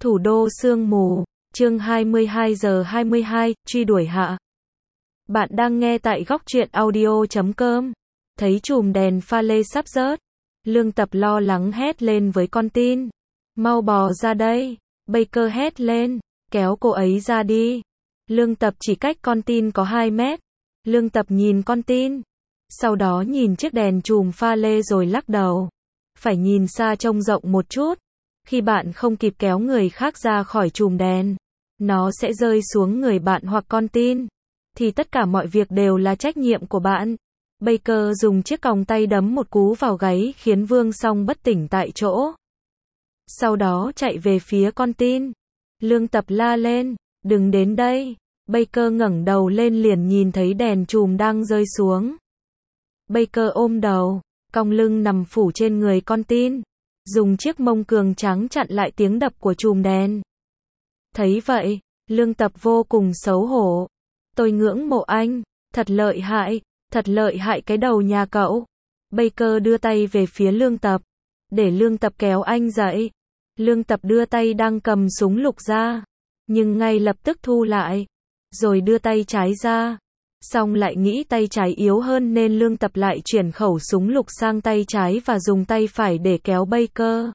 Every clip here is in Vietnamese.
Thủ đô sương mù, chương 22 giờ 22, truy đuổi hạ. Bạn đang nghe tại góc truyện audio.com. Thấy chùm đèn pha lê sắp rớt, Lương Tập lo lắng hét lên với con tin. Mau bò ra đây. Baker hét lên, kéo cô ấy ra đi. Lương Tập chỉ cách con tin có 2 mét. Lương Tập nhìn con tin, sau đó nhìn chiếc đèn chùm pha lê rồi lắc đầu. Phải nhìn xa trông rộng một chút. Khi bạn không kịp kéo người khác ra khỏi chùm đèn, nó sẽ rơi xuống người bạn hoặc con tin, thì tất cả mọi việc đều là trách nhiệm của bạn. Baker dùng chiếc còng tay đấm một cú vào gáy khiến Vương Song bất tỉnh tại chỗ. Sau đó chạy về phía con tin. Lương Tập la lên, đừng đến đây. Baker ngẩng đầu lên liền nhìn thấy đèn chùm đang rơi xuống. Baker ôm đầu, cong lưng nằm phủ trên người con tin, dùng chiếc mông cường tráng chặn lại tiếng đập của chùm đèn. Thấy vậy, Lương Tập vô cùng xấu hổ. Tôi ngưỡng mộ anh, thật lợi hại cái đầu nhà cậu. Baker đưa tay về phía Lương Tập, để Lương Tập kéo anh dậy. Lương Tập đưa tay đang cầm súng lục ra, nhưng ngay lập tức thu lại, rồi đưa tay trái ra. Xong lại nghĩ tay trái yếu hơn nên Lương Tập lại chuyển khẩu súng lục sang tay trái và dùng tay phải để kéo Baker.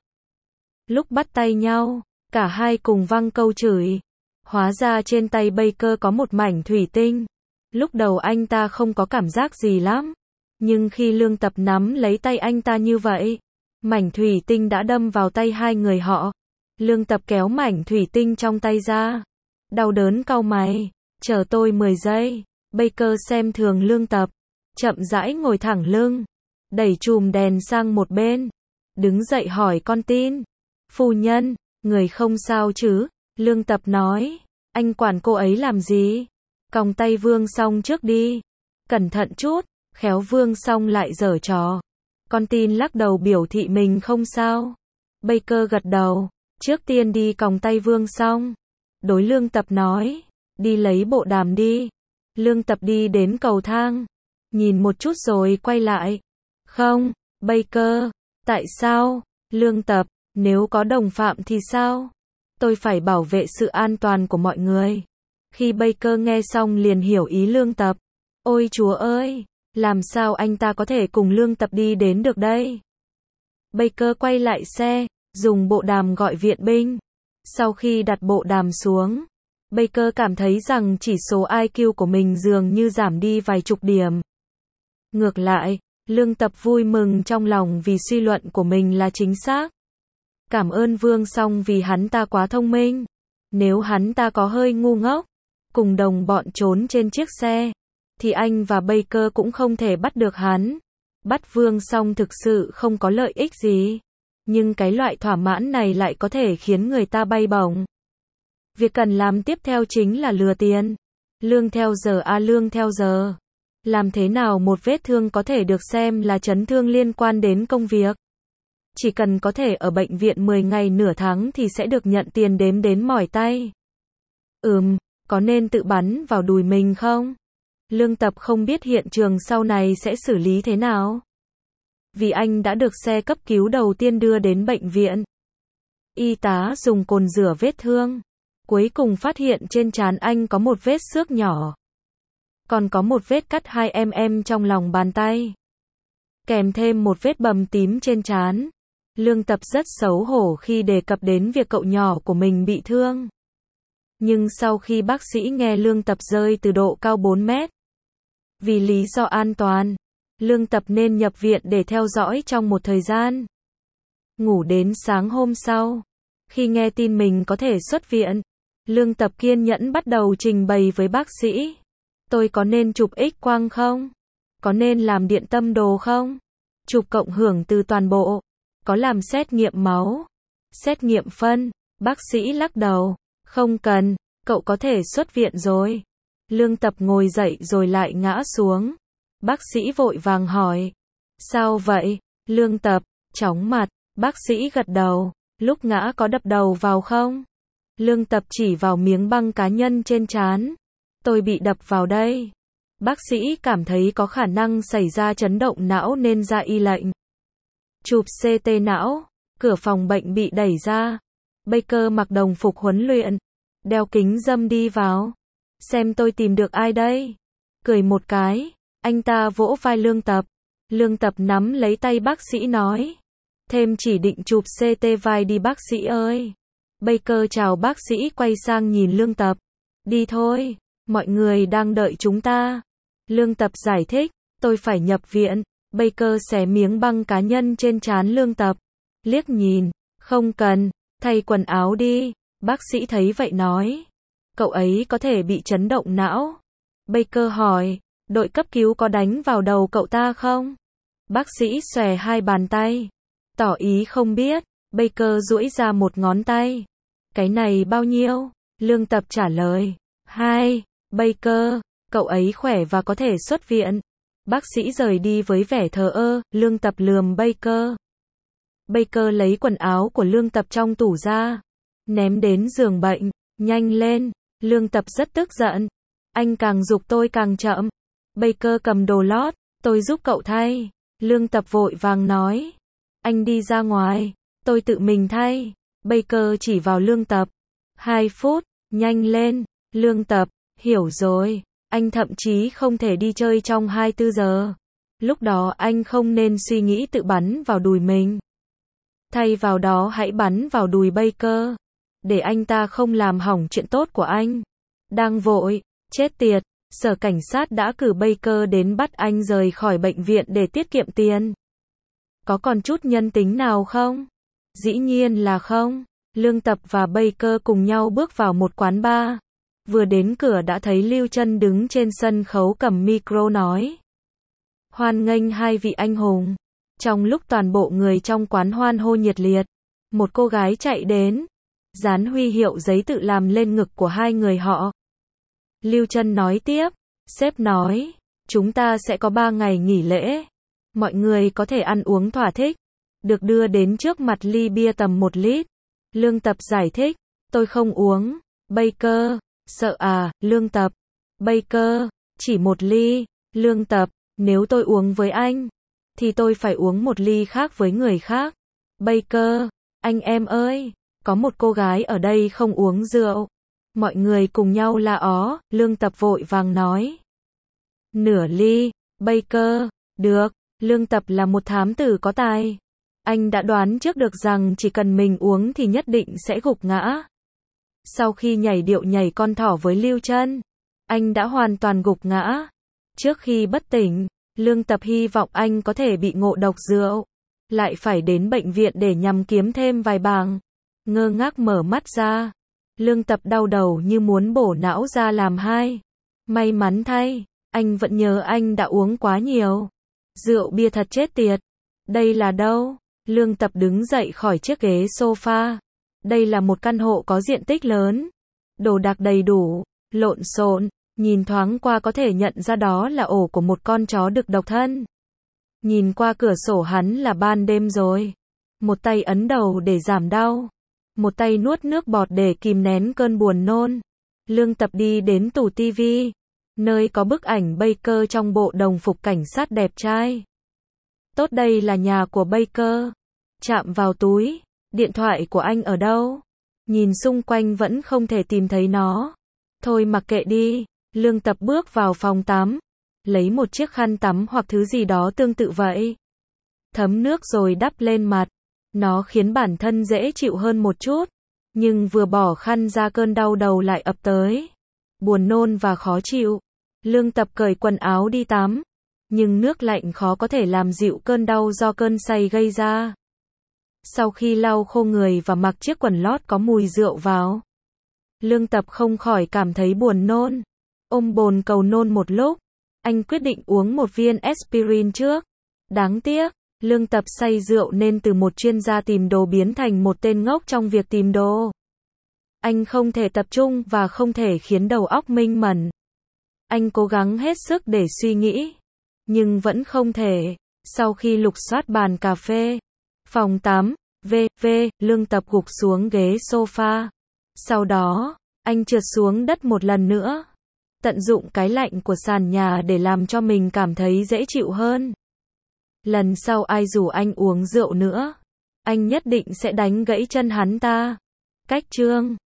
Lúc bắt tay nhau, cả hai cùng vang câu chửi. Hóa ra trên tay Baker có một mảnh thủy tinh. Lúc đầu anh ta không có cảm giác gì lắm, nhưng khi Lương Tập nắm lấy tay anh ta như vậy, mảnh thủy tinh đã đâm vào tay hai người họ. Lương Tập kéo mảnh thủy tinh trong tay ra, đau đớn cau mày, chờ tôi 10 giây. Baker xem thường Lương Tập, chậm rãi ngồi thẳng lưng, đẩy chùm đèn sang một bên, đứng dậy hỏi con tin. Phu nhân, người không sao chứ? Lương Tập nói, anh quản cô ấy làm gì? Còng tay Vương Song trước đi. Cẩn thận chút, khéo Vương Song lại giở trò. Con tin lắc đầu biểu thị mình không sao. Baker gật đầu, trước tiên đi còng tay Vương Song. Đối Lương Tập nói, đi lấy bộ đàm đi. Lương Tập đi đến cầu thang, nhìn một chút rồi quay lại. Không, Baker, tại sao? Lương Tập, nếu có đồng phạm thì sao? Tôi phải bảo vệ sự an toàn của mọi người. Khi Baker nghe xong liền hiểu ý Lương Tập. Ôi chúa ơi, làm sao anh ta có thể cùng Lương Tập đi đến được đây? Baker quay lại xe, dùng bộ đàm gọi viện binh. Sau khi đặt bộ đàm xuống, Baker cảm thấy rằng chỉ số IQ của mình dường như giảm đi vài chục điểm. Ngược lại, Lương Tập vui mừng trong lòng vì suy luận của mình là chính xác. Cảm ơn Vương Song vì hắn ta quá thông minh. Nếu hắn ta có hơi ngu ngốc, cùng đồng bọn trốn trên chiếc xe, thì anh và Baker cũng không thể bắt được hắn. Bắt Vương Song thực sự không có lợi ích gì, nhưng cái loại thỏa mãn này lại có thể khiến người ta bay bổng. Việc cần làm tiếp theo chính là lừa tiền. Lương theo giờ. Làm thế nào một vết thương có thể được xem là chấn thương liên quan đến công việc? Chỉ cần có thể ở bệnh viện 10 ngày nửa tháng thì sẽ được nhận tiền đếm đến mỏi tay. Có nên tự bắn vào đùi mình không? Lương Tập không biết hiện trường sau này sẽ xử lý thế nào. Vì anh đã được xe cấp cứu đầu tiên đưa đến bệnh viện. Y tá dùng cồn rửa vết thương. Cuối cùng phát hiện trên trán anh có một vết xước nhỏ. Còn có một vết cắt 2 mm trong lòng bàn tay. Kèm thêm một vết bầm tím trên trán. Lương Tập rất xấu hổ khi đề cập đến việc cậu nhỏ của mình bị thương. Nhưng sau khi bác sĩ nghe Lương Tập rơi từ độ cao 4 mét, vì lý do an toàn, Lương Tập nên nhập viện để theo dõi trong một thời gian. Ngủ đến sáng hôm sau, khi nghe tin mình có thể xuất viện, Lương Tập kiên nhẫn bắt đầu trình bày với bác sĩ. Tôi có nên chụp X-quang không? Có nên làm điện tâm đồ không? Chụp cộng hưởng từ toàn bộ? Có làm xét nghiệm máu? Xét nghiệm phân? Bác sĩ lắc đầu. Không cần, cậu có thể xuất viện rồi. Lương Tập ngồi dậy rồi lại ngã xuống. Bác sĩ vội vàng hỏi. Sao vậy? Lương Tập, chóng mặt. Bác sĩ gật đầu. Lúc ngã có đập đầu vào không? Lương Tập chỉ vào miếng băng cá nhân trên trán. Tôi bị đập vào đây. Bác sĩ cảm thấy có khả năng xảy ra chấn động não nên ra y lệnh. Chụp CT não. Cửa phòng bệnh bị đẩy ra. Baker mặc đồng phục huấn luyện, đeo kính râm đi vào. Xem tôi tìm được ai đây? Cười một cái, anh ta vỗ vai Lương Tập. Lương Tập nắm lấy tay bác sĩ nói. Thêm chỉ định chụp CT vai đi bác sĩ ơi. Baker chào bác sĩ quay sang nhìn Lương Tập. Đi thôi, mọi người đang đợi chúng ta. Lương Tập giải thích, tôi phải nhập viện. Baker xé miếng băng cá nhân trên trán Lương Tập. Liếc nhìn, không cần, thay quần áo đi. Bác sĩ thấy vậy nói. Cậu ấy có thể bị chấn động não. Baker hỏi, đội cấp cứu có đánh vào đầu cậu ta không? Bác sĩ xòe hai bàn tay. Tỏ ý không biết. Baker duỗi ra một ngón tay. Cái này bao nhiêu? Lương Tập trả lời. 2. Baker, cậu ấy khỏe và có thể xuất viện. Bác sĩ rời đi với vẻ thờ ơ. Lương Tập lườm Baker. Baker lấy quần áo của Lương Tập trong tủ ra, ném đến giường bệnh. Nhanh lên. Lương Tập rất tức giận. Anh càng giục tôi càng chậm. Baker cầm đồ lót. Tôi giúp cậu thay. Lương Tập vội vàng nói. Anh đi ra ngoài. Tôi tự mình thay. Baker chỉ vào Lương Tập. 2 phút. Nhanh lên. Lương Tập. Hiểu rồi. Anh thậm chí không thể đi chơi trong 24 giờ. Lúc đó anh không nên suy nghĩ tự bắn vào đùi mình. Thay vào đó hãy bắn vào đùi Baker. Để anh ta không làm hỏng chuyện tốt của anh. Đang vội. Chết tiệt. Sở cảnh sát đã cử Baker đến bắt anh rời khỏi bệnh viện để tiết kiệm tiền. Có còn chút nhân tính nào không? Dĩ nhiên là không. Lương Tập và Baker cùng nhau bước vào một quán bar. Vừa đến cửa đã thấy Lưu Trân đứng trên sân khấu cầm micro nói. Hoan nghênh hai vị anh hùng. Trong lúc toàn bộ người trong quán hoan hô nhiệt liệt, một cô gái chạy đến, dán huy hiệu giấy tự làm lên ngực của hai người họ. Lưu Trân nói tiếp, sếp nói, chúng ta sẽ có 3 ngày nghỉ lễ. Mọi người có thể ăn uống thỏa thích. Được đưa đến trước mặt ly bia tầm 1 lít. Lương Tập giải thích, tôi không uống. Baker, sợ à? Lương Tập, Baker, chỉ 1 ly. Lương Tập, nếu tôi uống với anh, thì tôi phải uống 1 ly khác với người khác. Baker, anh em ơi, có một cô gái ở đây không uống rượu. Mọi người cùng nhau la ó. Lương Tập vội vàng nói. Nửa ly. Baker, được. Lương Tập là một thám tử có tài. Anh đã đoán trước được rằng chỉ cần mình uống thì nhất định sẽ gục ngã. Sau khi nhảy điệu nhảy con thỏ với Lưu Trân, anh đã hoàn toàn gục ngã. Trước khi bất tỉnh, Lương Tập hy vọng anh có thể bị ngộ độc rượu. Lại phải đến bệnh viện để nhằm kiếm thêm vài bảng. Ngơ ngác mở mắt ra. Lương Tập đau đầu như muốn bổ não ra làm hai. May mắn thay, anh vẫn nhớ anh đã uống quá nhiều. Rượu bia thật chết tiệt. Đây là đâu? Lương Tập đứng dậy khỏi chiếc ghế sofa. Đây là một căn hộ có diện tích lớn. Đồ đạc đầy đủ, lộn xộn, nhìn thoáng qua có thể nhận ra đó là ổ của một con chó đực độc thân. Nhìn qua cửa sổ hắn là ban đêm rồi. Một tay ấn đầu để giảm đau. Một tay nuốt nước bọt để kìm nén cơn buồn nôn. Lương Tập đi đến tủ tivi, nơi có bức ảnh Baker trong bộ đồng phục cảnh sát đẹp trai. Tốt, đây là nhà của Baker. Chạm vào túi. Điện thoại của anh ở đâu? Nhìn xung quanh vẫn không thể tìm thấy nó. Thôi mặc kệ đi. Lương Tập bước vào phòng tắm. Lấy một chiếc khăn tắm hoặc thứ gì đó tương tự vậy. Thấm nước rồi đắp lên mặt. Nó khiến bản thân dễ chịu hơn một chút. Nhưng vừa bỏ khăn ra cơn đau đầu lại ập tới. Buồn nôn và khó chịu. Lương Tập cởi quần áo đi tắm. Nhưng nước lạnh khó có thể làm dịu cơn đau do cơn say gây ra. Sau khi lau khô người và mặc chiếc quần lót có mùi rượu vào, Lương Tập không khỏi cảm thấy buồn nôn. Ôm bồn cầu nôn một lúc, anh quyết định uống một viên aspirin trước. Đáng tiếc, Lương Tập say rượu nên từ một chuyên gia tìm đồ biến thành một tên ngốc trong việc tìm đồ. Anh không thể tập trung và không thể khiến đầu óc minh mẫn. Anh cố gắng hết sức để suy nghĩ, nhưng vẫn không thể. Sau khi lục soát bàn cà phê, phòng tắm, Lương Tập gục xuống ghế sofa. Sau đó, anh trượt xuống đất một lần nữa. Tận dụng cái lạnh của sàn nhà để làm cho mình cảm thấy dễ chịu hơn. Lần sau ai rủ anh uống rượu nữa, anh nhất định sẽ đánh gãy chân hắn ta. Cách chương